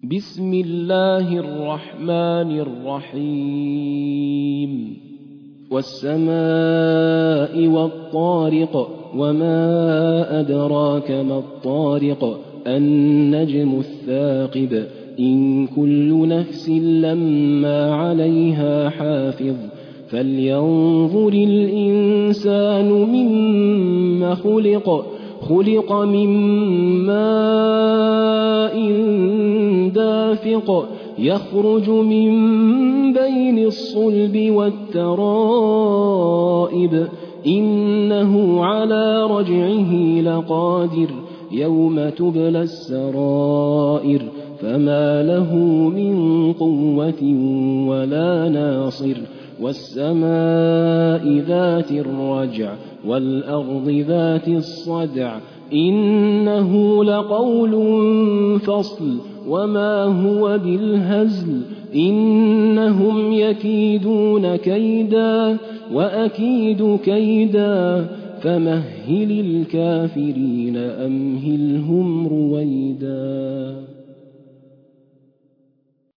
بسم الله الرحمن الرحيم والسماء والطارق وما أدراك ما الطارق النجم الثاقب إن كل نفس لما عليها حافظ فلينظر الإنسان مما خلق من ماء دافق يخرج من بين الصلب والترائب إنه على رجعه لقادر يوم تبلى السرائر فما له من قوة ولا ناصر والسماء ذات الرجع والأرض ذات الصدع إنه لقول فصل وما هو بالهزل إنهم يكيدون كيدا وأكيد كيدا فمهل الكافرين أمهلهم